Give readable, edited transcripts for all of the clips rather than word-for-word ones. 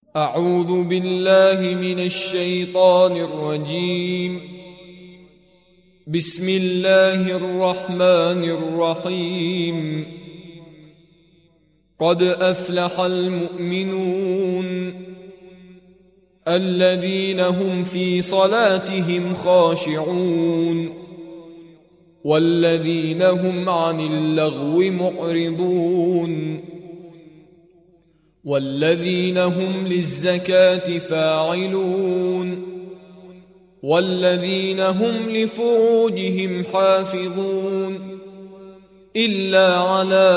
أعوذ بالله من الشيطان الرجيم. بسم الله الرحمن الرحيم. قد أفلح المؤمنون الذين هم في صلاتهم خاشعون والذين هم عن اللغو معرضون والذين هم للزكاة فاعلون والذين هم لفروجهم حافظون إلا على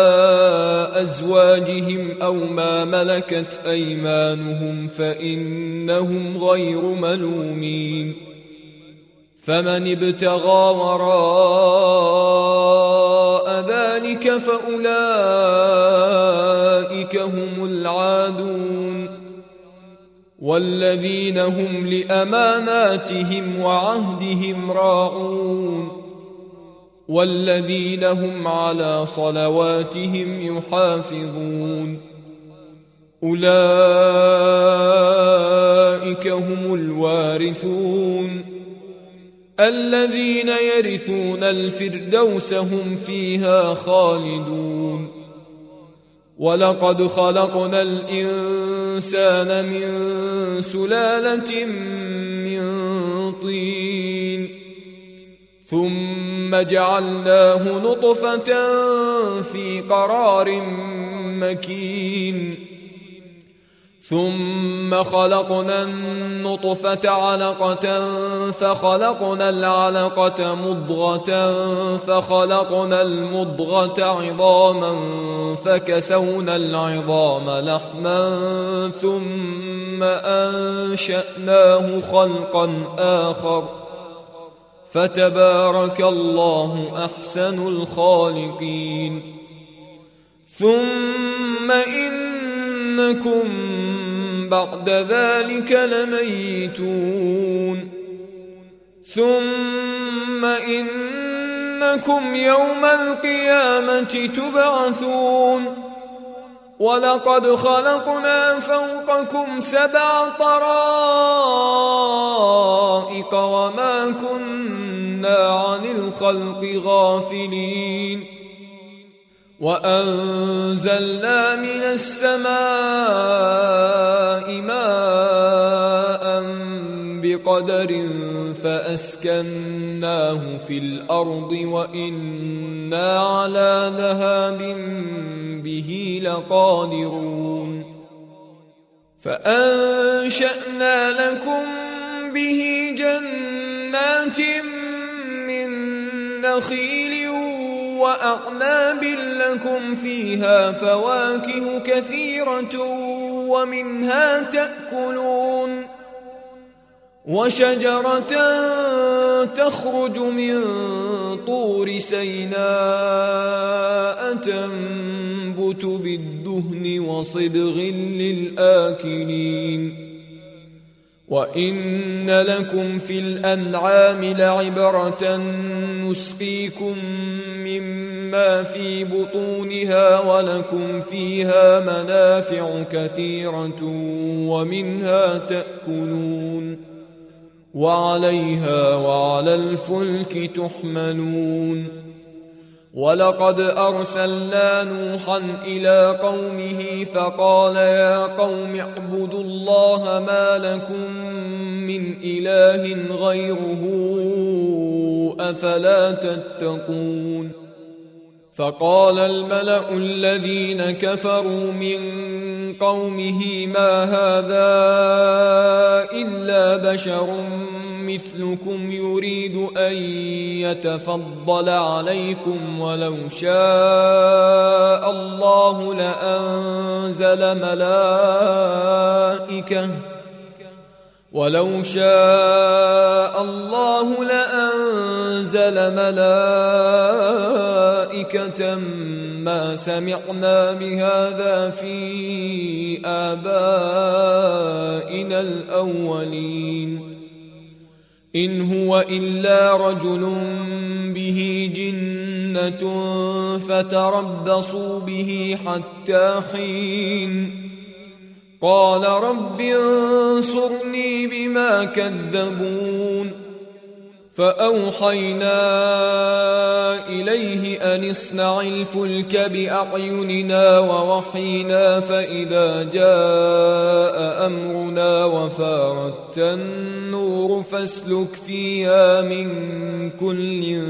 أزواجهم أو ما ملكت أيمانهم فإنهم غير ملومين. فمن ابتغى وراء ذلك فأولئك هم العادون والذين هم لأماناتهم وعهدهم راعون والذين هم على صلواتهم يحافظون. أولئك هم الوارثون الذين يرثون الفردوس هم فيها خالدون. ولقد خلقنا الإنسان من سلالة من طين ثم جعلناه نطفة في قرار مكين ثم خلقنا النطفة علقة فخلقنا العلقة مضغة فخلقنا المضغة عظاما فكسونا العظام لحما ثم أنشأناه خلقا آخر فتبارك الله أحسن الخالقين. ثم إنكم بعد ذلك لميتون ثم إنكم يوم القيامة تبعثون. ولقد خلقنا فوقكم 7 طرائق وما كنا عن الخلق غافلين. وأنزلنا من السماء ماء بقدر فأسكناه في الأرض وإنا على ذهاب به لقادرون. فأنشأنا لكم به جنات من نخيل وأعناب لكم فيها فواكه كثيرة ومنها تأكلون. وشجرة تخرج من طور سيناء تنبت بالدهن وصبغ للآكلين. وإن لكم في الأنعام لعبرة نسقيكم مما في بطونها ولكم فيها منافع كثيرة ومنها تأكلون وعليها وعلى الفلك تحملون. ولقد أرسلنا نوحا إلى قومه فقال يا قوم اعبدوا الله ما لكم من إله غيره أفلا تتقون. فقال الملأ الذين كفروا من قومه ما هذا إلا بشر مثلكم يريد أن يتفضل عليكم ولو شاء الله لأنزل ملائكة ما سمعنا بهذا في آبائنا الأولين إن هو إلا رجل به جنة فتربصوا به حتى حين قال رب انصرني بما كذبون فأوحينا إليه أن اصنع الفلك بأعيننا ووحينا فإذا جاء أمرنا وفارت النور فاسلك فيها من كل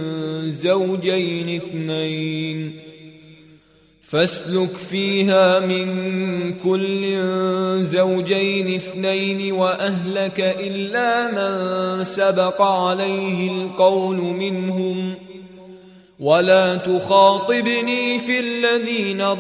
زوجين اثنين وأهلك إلا من سبق عليه القول منهم ولا تخاطبني في الذين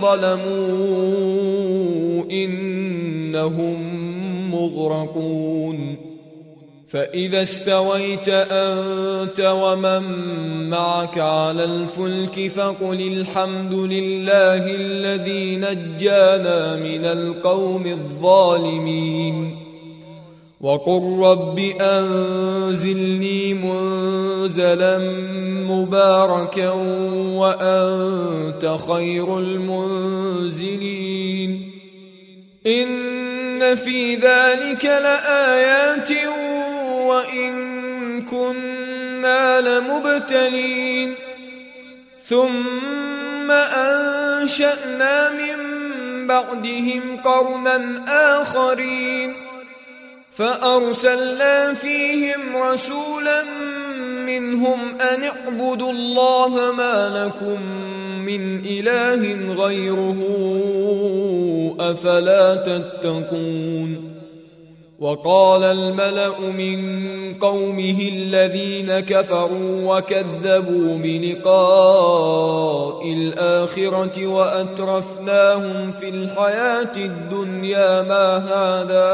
ظلموا إنهم مغرقون فإذا استويت أنت ومن معك على الفلك فقل الحمد لله الذي نجانا من القوم الظالمين وقل رب أنزلني منزلا مباركا وأنت خير المنزلين إن في ذلك لآيات وإن كنا لمبتلين ثم أنشأنا من بعدهم قرنا آخرين فأرسلنا فيهم رسولا منهم أن اعبدوا الله ما لكم من إله غيره أفلا تتقون وقال الملأ من قومه الذين كفروا وكذبوا بلقاء الآخرة وأترفناهم في الحياة الدنيا ما هذا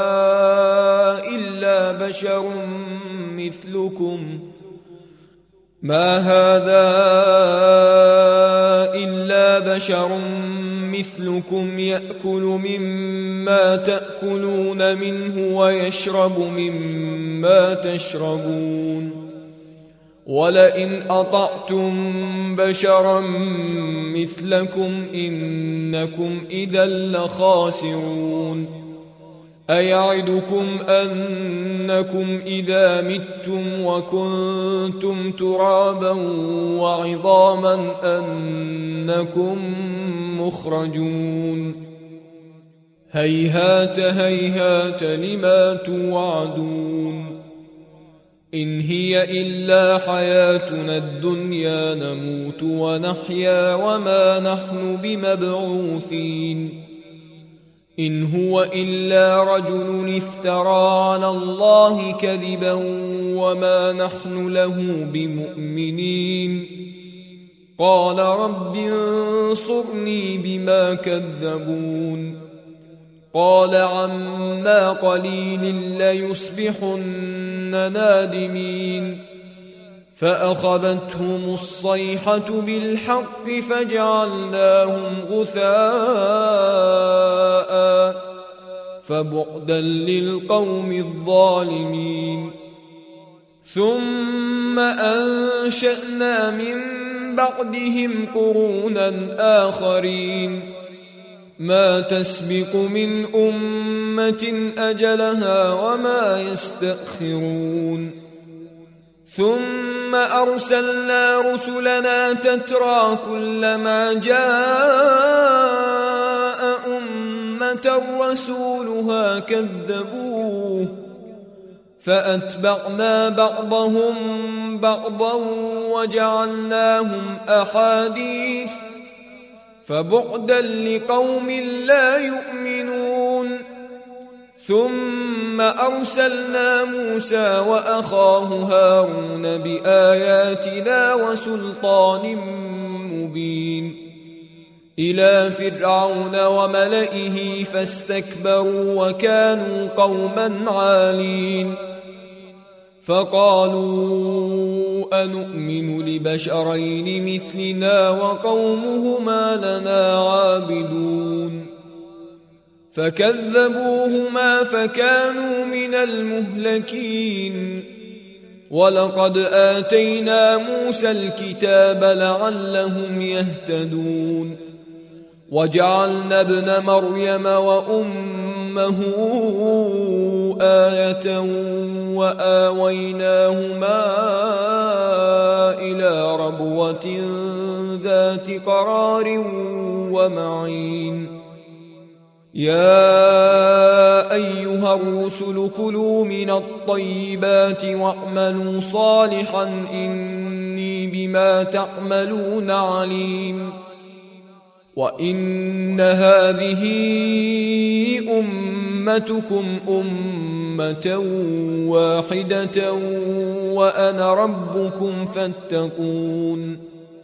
إلا بشر مثلكم يأكل مما تأكلون منه ويشرب مما تشربون ولئن أطعتم بشرا مثلكم إنكم إذا لخاسرون أيعدكم أنكم إذا متم وكنتم ترابا وعظاما أنكم مخرجون هيهات هيهات لما توعدون إن هي إلا حياتنا الدنيا نموت ونحيا وما نحن بمبعوثين إن هو إلا رجل افترى على الله كذبا وما نحن له بمؤمنين قال رب انصرني بما كذبون قال عما قليل ليصبحن نادمين فأخذتهم الصيحة بالحق فجعلناهم غثاء فبعدا للقوم الظالمين ثم أنشأنا من بعدهم قرونا آخرين ما تسبق من أمة أجلها وما يستأخرون ثم أرسلنا رسلنا تترى كلما جاء أمة رسولها كذبوه فأتبعنا بعضهم بعضا وجعلناهم أحاديث فبعدا لقوم لا يؤمنون ثم أرسلنا موسى وأخاه هارون بآياتنا وسلطان مبين إلى فرعون وملئه فاستكبروا وكانوا قوما عالين فقالوا أنؤمن لبشرين مثلنا وقومهما لنا عابدون فكذبوهما فكانوا من المهلكين ولقد آتينا موسى الكتاب لعلهم يهتدون وجعلنا ابن مريم وأمه أمه آية وآويناهما إلى ربوة ذات قرار ومعين يا أيها الرسل كلوا من الطيبات واعملوا صالحا إني بما تعملون عليم وإن هذه أمتكم أمة واحدة وأنا ربكم فاتقون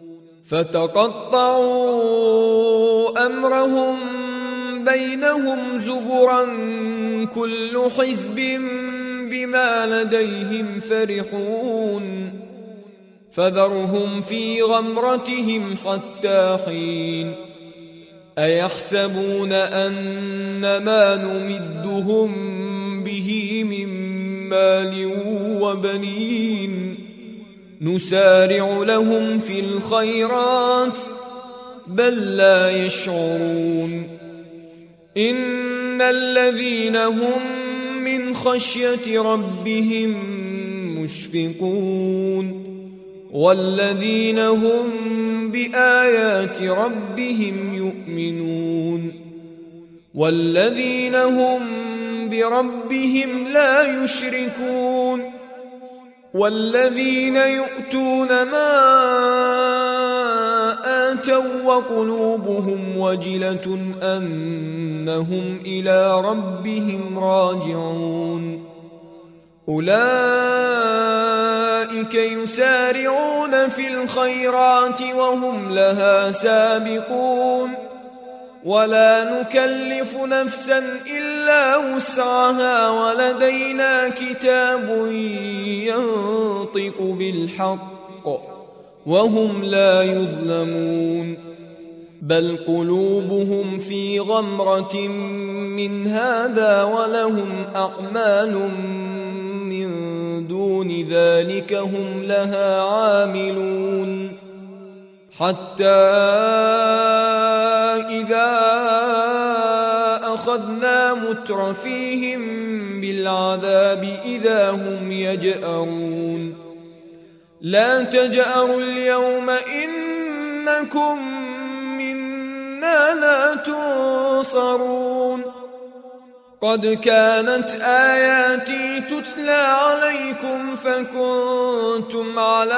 فتقطعوا أمرهم بينهم زبرا كل حزب بما لديهم فرحون فذرهم في غمرتهم حتى حين أيحسبون أن ما نمدهم به من مال وبنين نسارع لهم في الخيرات بل لا يشعرون إن الذين هم من خشية ربهم مشفقون والذين هم بآيات ربهم يؤمنون والذين هم بربهم لا يشركون والذين يؤتون ما آتوا وقلوبهم وجلة أنهم إلى ربهم راجعون أولئك يسارعون في الخيرات وهم لها سابقون ولا نكلف نفسا إلا وسعها ولدينا كتاب ينطق بالحق وهم لا يظلمون بل قلوبهم في غمرة من هذا ولهم أعمال من دون ذلك هم لها عاملون حتى إذا أخذنا مترفيهم بالعذاب إذا هم يجأرون لا تجأروا اليوم إنكم منا لا تنصرون قد كانت آياتي تتلى عليكم فكنتم على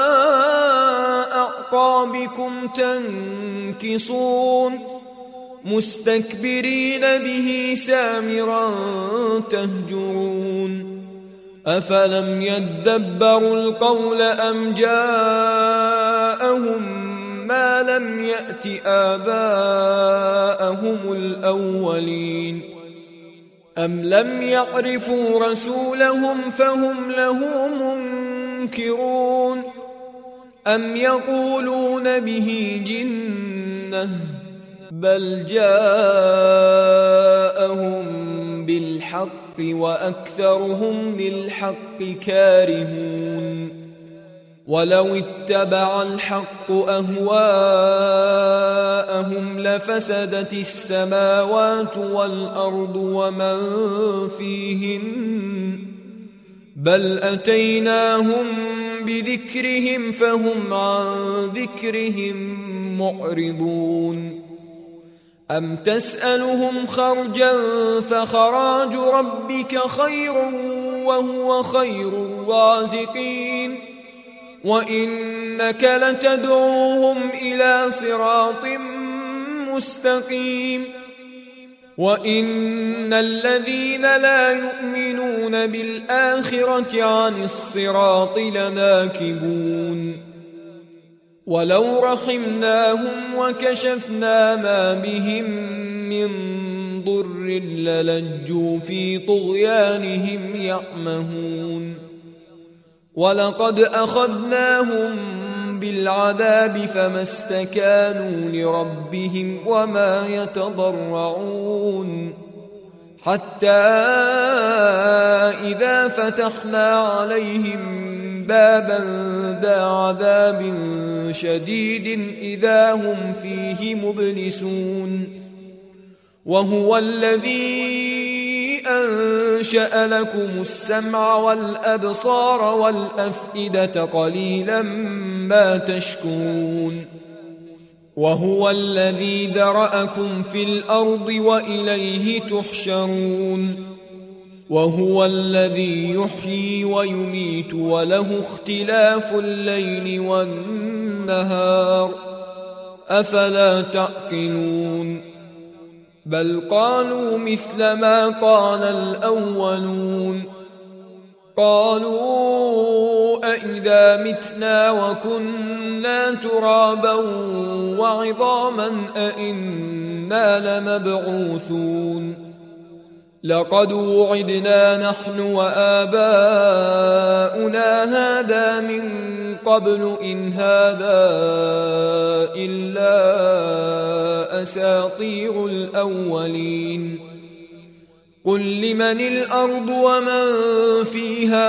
أعقابكم تنكصون مستكبرين به سامرا تهجرون أفلم يدبروا القول أم جاءهم ما لم يأت آباءهم الأولين أم لم يعرفوا رسولهم فهم له منكرون أم يقولون به جنة بل جاءهم بالحق وأكثرهم للحق كارهون ولو اتبع الحق أهواءهم لفسدت السماوات والأرض ومن فيهن بل أتيناهم بذكرهم فهم عن ذكرهم معرضون أم تسألهم خرجا فخراج ربك خير وهو خير الرازقين وإنك لتدعوهم إلى صراط مستقيم وإن الذين لا يؤمنون بالآخرة عن الصراط لناكبون ولو رحمناهم وكشفنا ما بهم من ضر للجوا في طغيانهم يعمهون ولقد أخذناهم بالعذاب فما استكانوا لربهم وما يتضرعون حتى إذا فتحنا عليهم بابا ذا عذاب شديد إذا هم فيه مبلسون وهو الذي أنشأ لكم السمع والأبصار والأفئدة قليلا ما تشكرون وهو الذي ذرأكم في الأرض وإليه تحشرون وهو الذي يحيي ويميت وله اختلاف الليل والنهار أفلا تعقلون بل قالوا مثل ما قال الأولون قالوا أئذا متنا وكنا ترابا وعظاما أئنا لمبعوثون لقد وعدنا نحن وآباؤنا هذا من قبل إن هذا إلا أساطير الأولين قل لمن الأرض ومن فيها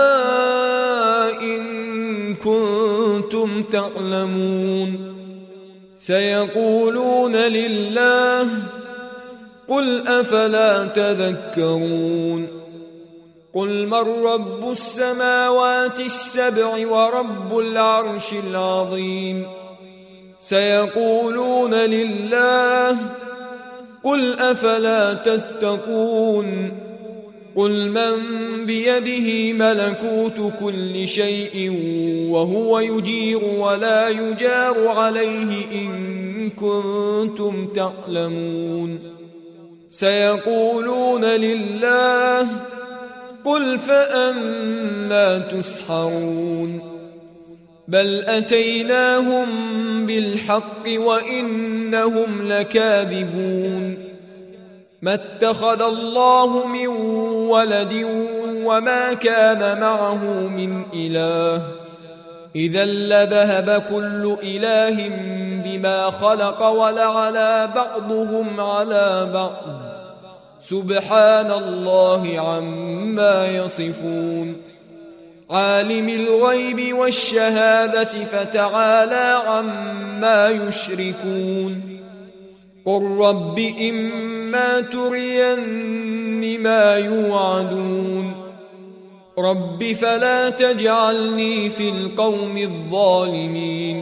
إن كنتم تعلمون سيقولون لله قل أفلا تذكرون قل من رب السماوات السبع ورب العرش العظيم سيقولون لله قل أفلا تتقون قل من بيده ملكوت كل شيء وهو يجير ولا يجار عليه إن كنتم تعلمون سيقولون لله قل فأنى تسحرون بل أتيناهم بالحق وإنهم لكاذبون ما اتخذ الله من ولد وما كان معه من إله إذا لذهب كل إله بما خلق ولعلى بعضهم على بعض سبحان الله عما يصفون عالم الغيب والشهادة فتعالى عما يشركون قل رب إما ترين ما يوعدون رب فلا تجعلني في القوم الظالمين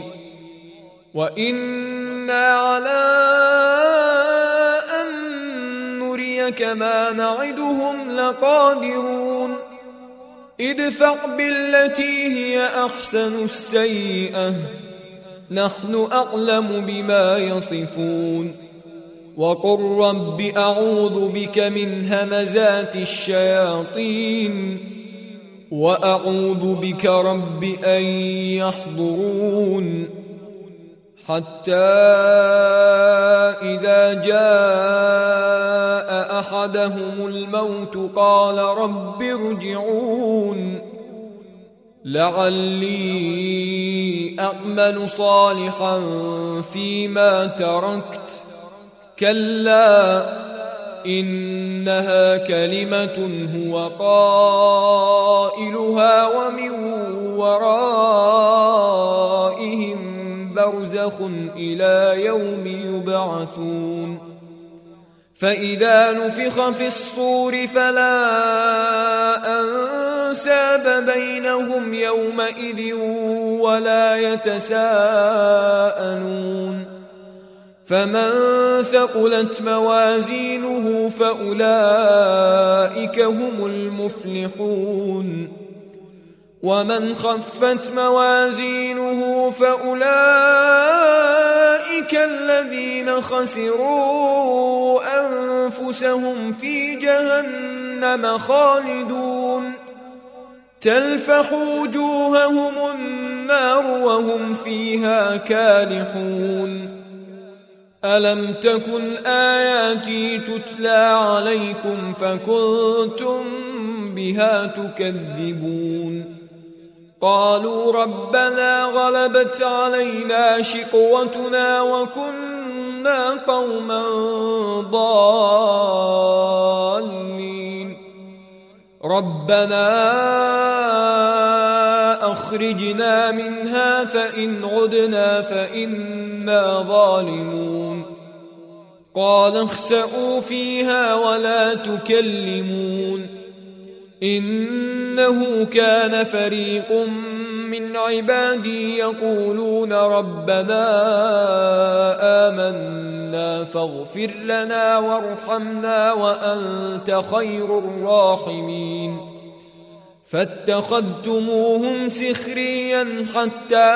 وإنا على أن نريك ما نعدهم لقادرون ادفع بالتي هي أحسن السيئة نحن أعلم بما يصفون وقل رب أعوذ بك من همزات الشياطين وأعوذ بك رب أن يحضرون حتى إذا جاء أحدهم الموت قال رب ارجعون لعلي أعمل صالحا فيما تركت كلا إنها كلمة هو قائلها ومن ورائهم برزخ إلى يوم يبعثون فإذا نفخ في الصور فلا أنساب بينهم يومئذ ولا يتساءلون فمن ثقلت موازينه فأولئك هم المفلحون ومن خفت موازينه فأولئك الذين خسروا أنفسهم في جهنم خالدون تلفح وجوههم النار وهم فيها كالحون ألم تكن آياتي تتلى عليكم فكنتم بها تكذبون قالوا ربنا غلبت علينا شقوتنا وكنا قوما ضالين ربنا أخرجنا منها فإن عدنا فإنا ظالمون قال اخسئوا فيها ولا تكلمون إنه كان فريق من عبادي يقولون ربنا آمنا فاغفر لنا وارحمنا وأنت خير الراحمين فاتخذتموهم سخريا حتى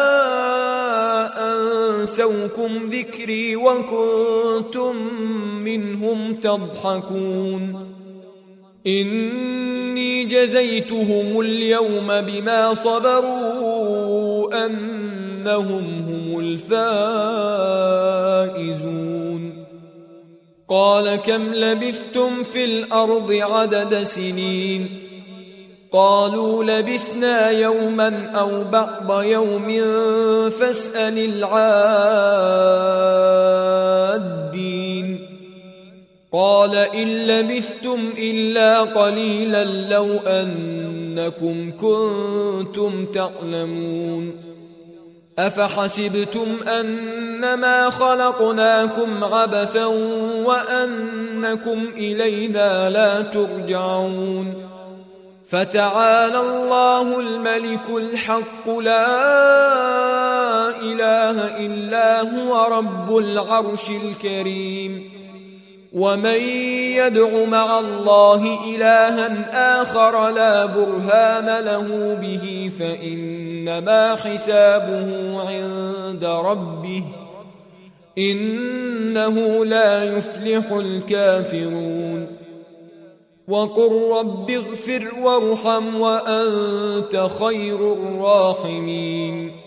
أنسوكم ذكري وكنتم منهم تضحكون إني جزيتهم اليوم بما صبروا أنهم هم الفائزون قال كم لبثتم في الأرض عدد سنين قالوا لبثنا يوما أو بعض يوم فاسأل العادين قال إن لبثتم إلا قليلا لو أنكم كنتم تعلمون أفحسبتم أنما خلقناكم عبثا وأنكم إلينا لا ترجعون فتعالى الله الملك الحق لا إله إلا هو رب العرش الكريم ومن يدع مع الله إلها آخر لا برهان له به فإنما حسابه عند ربه إنه لا يفلح الكافرون وقل رب اغفر وارحم وأنت خير الراحمين